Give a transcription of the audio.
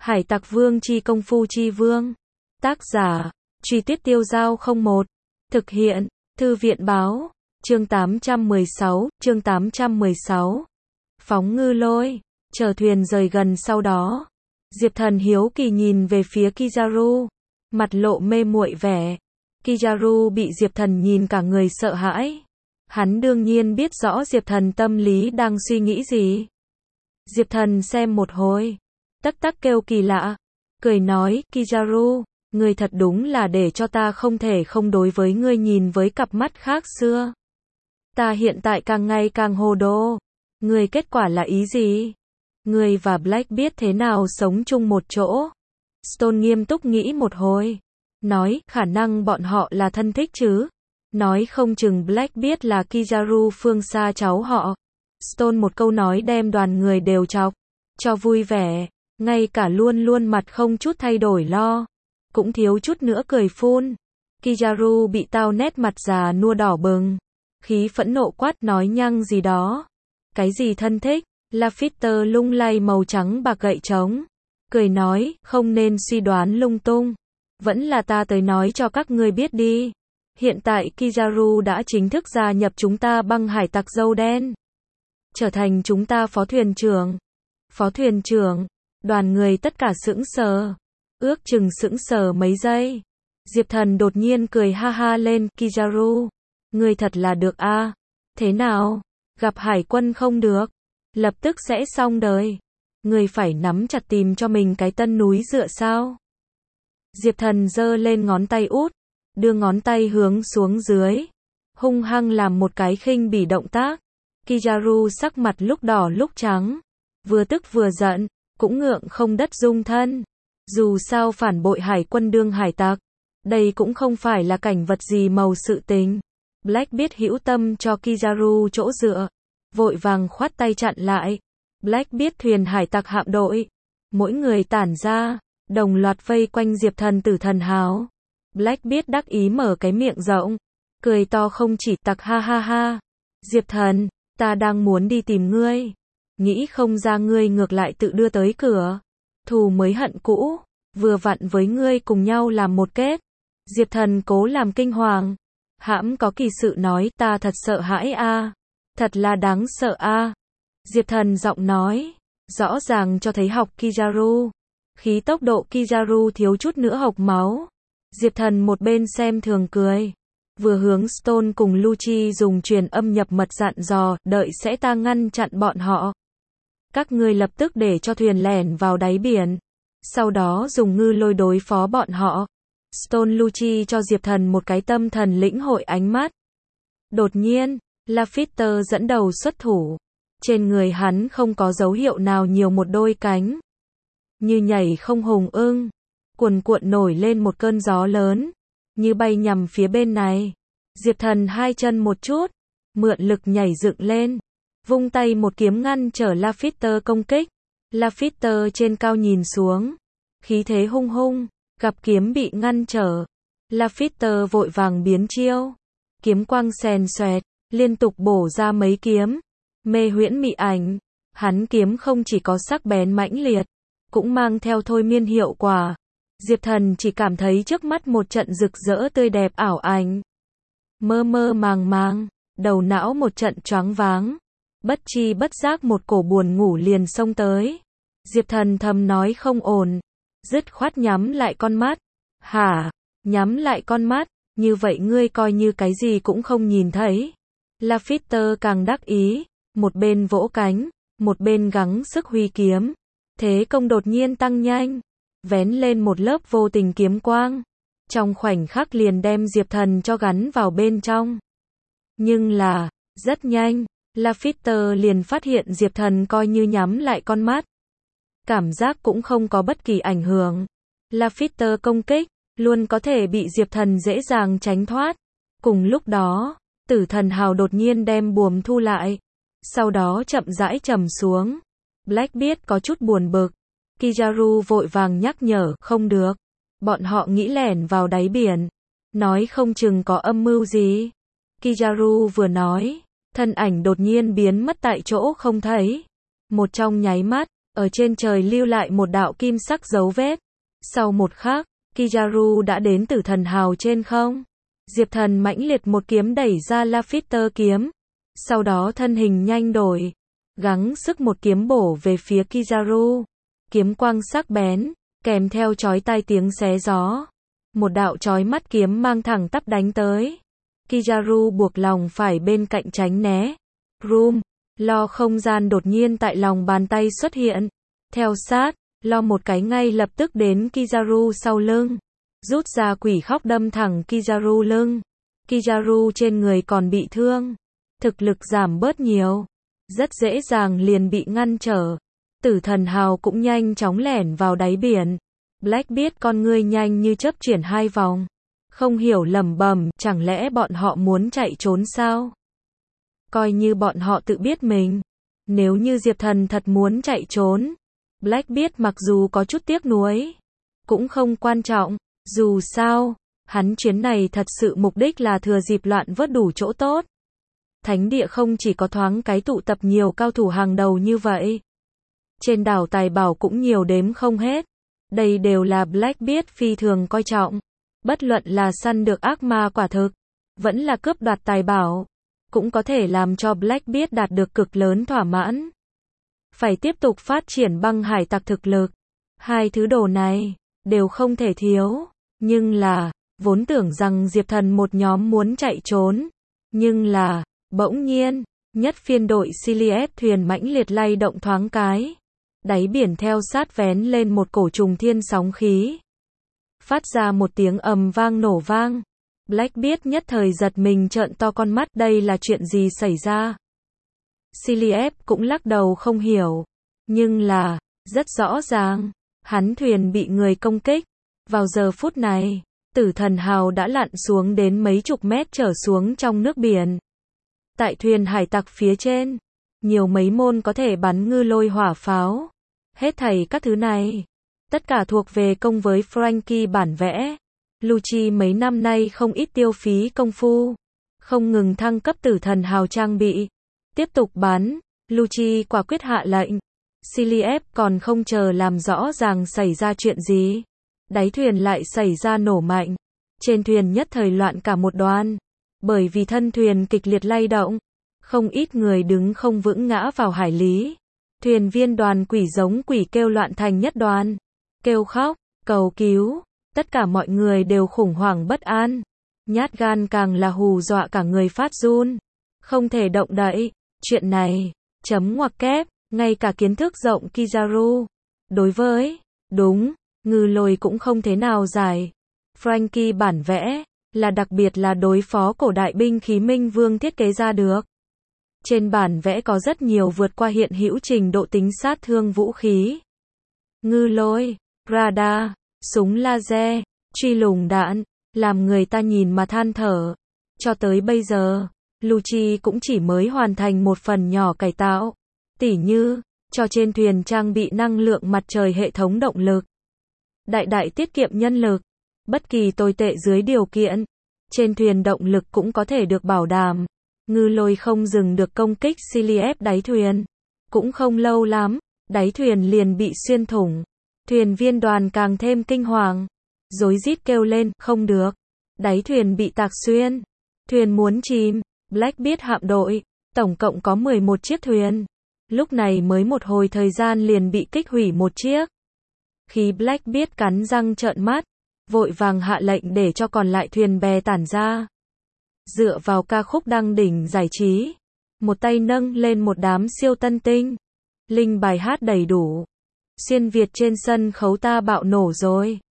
Hải Tặc Vương chi công phu chi vương. Tác giả, Truy Tuyết Tiêu Dao 01. Thực hiện, Thư viện báo. Chương 816. Phóng ngư lôi. Chở thuyền rời gần sau đó. Diệp Thần hiếu kỳ nhìn về phía Kizaru. Mặt lộ mê muội vẻ. Kizaru bị Diệp Thần nhìn cả người sợ hãi. Hắn đương nhiên biết rõ Diệp Thần tâm lý đang suy nghĩ gì. Diệp Thần xem một hồi. Tắc tắc kêu kỳ lạ. Cười nói, Kizaru, ngươi thật đúng là để cho ta không thể không đối với ngươi nhìn với cặp mắt khác xưa. Ta hiện tại càng ngày càng hồ đồ. Ngươi kết quả là ý gì? Ngươi và Black biết thế nào sống chung một chỗ? Stone nghiêm túc nghĩ một hồi. Nói, khả năng bọn họ là thân thích chứ. Nói không chừng Black biết là Kizaru phương xa cháu họ. Stone một câu nói đem đoàn người đều chọc cho vui vẻ. Ngay cả luôn luôn mặt không chút thay đổi lo. Cũng thiếu chút nữa cười phun. Kizaru bị tao nét mặt già nua đỏ bừng. Khí phẫn nộ quát nói nhăng gì đó. Cái gì thân thích? Lafitte lung lay màu trắng bạc gậy trống. Cười nói, không nên suy đoán lung tung. Vẫn là ta tới nói cho các ngươi biết đi. Hiện tại Kizaru đã chính thức gia nhập chúng ta băng hải tặc dâu đen. Trở thành chúng ta phó thuyền trưởng. Phó thuyền trưởng. Đoàn người tất cả sững sờ. Ước chừng sững sờ mấy giây. Diệp Thần đột nhiên cười ha ha lên, Kizaru. Ngươi thật là được a. Thế nào? Gặp hải quân không được. Lập tức sẽ xong đời. Ngươi phải nắm chặt tìm cho mình cái tân núi dựa sao? Diệp Thần giơ lên ngón tay út. Đưa ngón tay hướng xuống dưới. Hung hăng làm một cái khinh bỉ động tác. Kizaru sắc mặt lúc đỏ lúc trắng. Vừa tức vừa giận. Cũng ngượng không đất dung thân. Dù sao phản bội hải quân đương hải tặc. Đây cũng không phải là cảnh vật gì màu sự tình. Black biết hữu tâm cho Kizaru chỗ dựa. Vội vàng khoát tay chặn lại. Black biết thuyền hải tặc hạm đội. Mỗi người tản ra. Đồng loạt vây quanh Diệp Thần tử thần hào. Black biết đắc ý mở cái miệng rộng. Cười to không chỉ tặc ha ha ha. Diệp Thần, ta đang muốn đi tìm ngươi. Nghĩ không ra ngươi ngược lại tự đưa tới cửa. Thù mới hận cũ. Vừa vặn với ngươi cùng nhau làm một kết. Diệp Thần cố làm kinh hoàng. Hãm có kỳ sự nói ta thật sợ hãi a. Thật là đáng sợ a. Diệp Thần giọng nói. Rõ ràng cho thấy học Kizaru. Khí tốc độ Kizaru thiếu chút nữa hộc máu. Diệp Thần một bên xem thường cười. Vừa hướng Stone cùng Lucci dùng truyền âm nhập mật dặn dò, đợi sẽ ta ngăn chặn bọn họ. Các ngươi lập tức để cho thuyền lẻn vào đáy biển. Sau đó dùng ngư lôi đối phó bọn họ. Stone Lucci cho Diệp Thần một cái tâm thần lĩnh hội ánh mắt. Đột nhiên, Lafitte dẫn đầu xuất thủ. Trên người hắn không có dấu hiệu nào nhiều một đôi cánh. Như nhảy không hùng ưng. Cuồn cuộn nổi lên một cơn gió lớn. Như bay nhằm phía bên này. Diệp Thần hai chân một chút. Mượn lực nhảy dựng lên. Vung tay một kiếm ngăn trở Lafitte công kích. Lafitte trên cao nhìn xuống. Khí thế hung hung. Gặp kiếm bị ngăn trở. Lafitte vội vàng biến chiêu. Kiếm quang xèn xoẹt. Liên tục bổ ra mấy kiếm. Mê huyễn mị ảnh. Hắn kiếm không chỉ có sắc bén mãnh liệt. Cũng mang theo thôi miên hiệu quả. Diệp Thần chỉ cảm thấy trước mắt một trận rực rỡ tươi đẹp ảo ảnh. Mơ mơ màng màng. Đầu não một trận choáng váng. Bất chi bất giác một cổ buồn ngủ liền xông tới. Diệp Thần thầm nói không ổn. Dứt khoát nhắm lại con mắt. Hả? Nhắm lại con mắt? Như vậy ngươi coi như cái gì cũng không nhìn thấy. Lafitte càng đắc ý. Một bên vỗ cánh. Một bên gắng sức huy kiếm. Thế công đột nhiên tăng nhanh. Vén lên một lớp vô tình kiếm quang. Trong khoảnh khắc liền đem Diệp Thần cho gắn vào bên trong. Nhưng là, rất nhanh. Lafitte liền phát hiện Diệp Thần coi như nhắm lại con mắt. Cảm giác cũng không có bất kỳ ảnh hưởng. Lafitte công kích, luôn có thể bị Diệp Thần dễ dàng tránh thoát. Cùng lúc đó, tử thần hào đột nhiên đem buồm thu lại. Sau đó chậm rãi trầm xuống. Black biết có chút buồn bực. Kizaru vội vàng nhắc nhở, không được. Bọn họ nghĩ lẻn vào đáy biển. Nói không chừng có âm mưu gì. Kizaru vừa nói. Thân ảnh đột nhiên biến mất tại chỗ không thấy. Một trong nháy mắt, ở trên trời lưu lại một đạo kim sắc dấu vết. Sau một khắc, Kizaru đã đến tử thần hào trên không. Diệp Thần mãnh liệt một kiếm đẩy ra Lafitter kiếm. Sau đó thân hình nhanh đổi, gắng sức một kiếm bổ về phía Kizaru. Kiếm quang sắc bén, kèm theo chói tai tiếng xé gió. Một đạo chói mắt kiếm mang thẳng tắp đánh tới. Kizaru buộc lòng phải bên cạnh tránh né. Room, lo không gian đột nhiên tại lòng bàn tay xuất hiện. Theo sát, lo một cái ngay lập tức đến Kizaru sau lưng. Rút ra quỷ khóc đâm thẳng Kizaru lưng. Kizaru trên người còn bị thương. Thực lực giảm bớt nhiều. Rất dễ dàng liền bị ngăn trở. Tử thần hào cũng nhanh chóng lẻn vào đáy biển. Blackbeard con ngươi nhanh như chớp chuyển 2 vòng. Không hiểu lẩm bẩm, chẳng lẽ bọn họ muốn chạy trốn sao? Coi như bọn họ tự biết mình. Nếu như Diệp Thần thật muốn chạy trốn, Blackbeard mặc dù có chút tiếc nuối, cũng không quan trọng. Dù sao, hắn chuyến này thật sự mục đích là thừa dịp loạn vớt đủ chỗ tốt. Thánh địa không chỉ có thoáng cái tụ tập nhiều cao thủ hàng đầu như vậy. Trên đảo tài bảo cũng nhiều đếm không hết. Đây đều là Blackbeard phi thường coi trọng. Bất luận là săn được ác ma quả thực, vẫn là cướp đoạt tài bảo, cũng có thể làm cho Blackbeard đạt được cực lớn thỏa mãn. Phải tiếp tục phát triển băng hải tặc thực lực. Hai thứ đồ này, đều không thể thiếu. Nhưng là, vốn tưởng rằng Diệp Thần một nhóm muốn chạy trốn. Nhưng là, bỗng nhiên, nhất phiên đội Silius thuyền mãnh liệt lay động thoáng cái. Đáy biển theo sát vén lên một cổ trùng thiên sóng khí. Phát ra một tiếng ầm vang nổ vang. Blackbeard nhất thời giật mình trợn to con mắt, đây là chuyện gì xảy ra? Silius cũng lắc đầu không hiểu. Nhưng là, rất rõ ràng, hắn thuyền bị người công kích. Vào giờ phút này, tử thần hào đã lặn xuống đến mấy chục mét trở xuống trong nước biển. Tại thuyền hải tặc phía trên, nhiều mấy môn có thể bắn ngư lôi hỏa pháo. Hết thảy các thứ này, tất cả thuộc về công với Frankie bản vẽ. Lucci mấy năm nay không ít tiêu phí công phu, không ngừng thăng cấp tử thần hào trang bị. Tiếp tục bắn, Lucci quả quyết hạ lệnh. Silius còn không chờ làm rõ ràng xảy ra chuyện gì. Đáy thuyền lại xảy ra nổ mạnh. Trên thuyền nhất thời loạn cả một đoàn. Bởi vì thân thuyền kịch liệt lay động, không ít người đứng không vững ngã vào hải lý. Thuyền viên đoàn quỷ giống quỷ kêu loạn thành nhất đoàn. Kêu khóc, cầu cứu. Tất cả mọi người đều khủng hoảng bất an. Nhát gan càng là hù dọa cả người phát run. Không thể động đậy. Chuyện này, chấm ngoặc kép, ngay cả kiến thức rộng Kizaru. Đối với, đúng, ngư lôi cũng không thế nào giải. Frankie bản vẽ, là đặc biệt là đối phó cổ đại binh khí Minh Vương thiết kế ra được. Trên bản vẽ có rất nhiều vượt qua hiện hữu trình độ tính sát thương vũ khí. Ngư lôi, radar, súng laser, truy lùng đạn, làm người ta nhìn mà than thở. Cho tới bây giờ, Lucci cũng chỉ mới hoàn thành một phần nhỏ cải tạo. Tỉ như, cho trên thuyền trang bị năng lượng mặt trời hệ thống động lực. Đại đại tiết kiệm nhân lực. Bất kỳ tồi tệ dưới điều kiện, trên thuyền động lực cũng có thể được bảo đảm. Ngư lôi không dừng được công kích Silius đáy thuyền. Cũng không lâu lắm, đáy thuyền liền bị xuyên thủng. Thuyền viên đoàn càng thêm kinh hoàng. Rối rít kêu lên, không được. Đáy thuyền bị tạc xuyên. Thuyền muốn chìm. Blackbeard hạm đội, tổng cộng có 11 chiếc thuyền. Lúc này mới một hồi thời gian liền bị kích hủy một chiếc. Khi Blackbeard cắn răng trợn mắt, vội vàng hạ lệnh để cho còn lại thuyền bè tản ra. Dựa vào ca khúc đăng đỉnh giải trí, một tay nâng lên một đám siêu tân tinh. Linh bài hát đầy đủ. Xuyên Việt trên sân khấu ta bạo nổ rồi.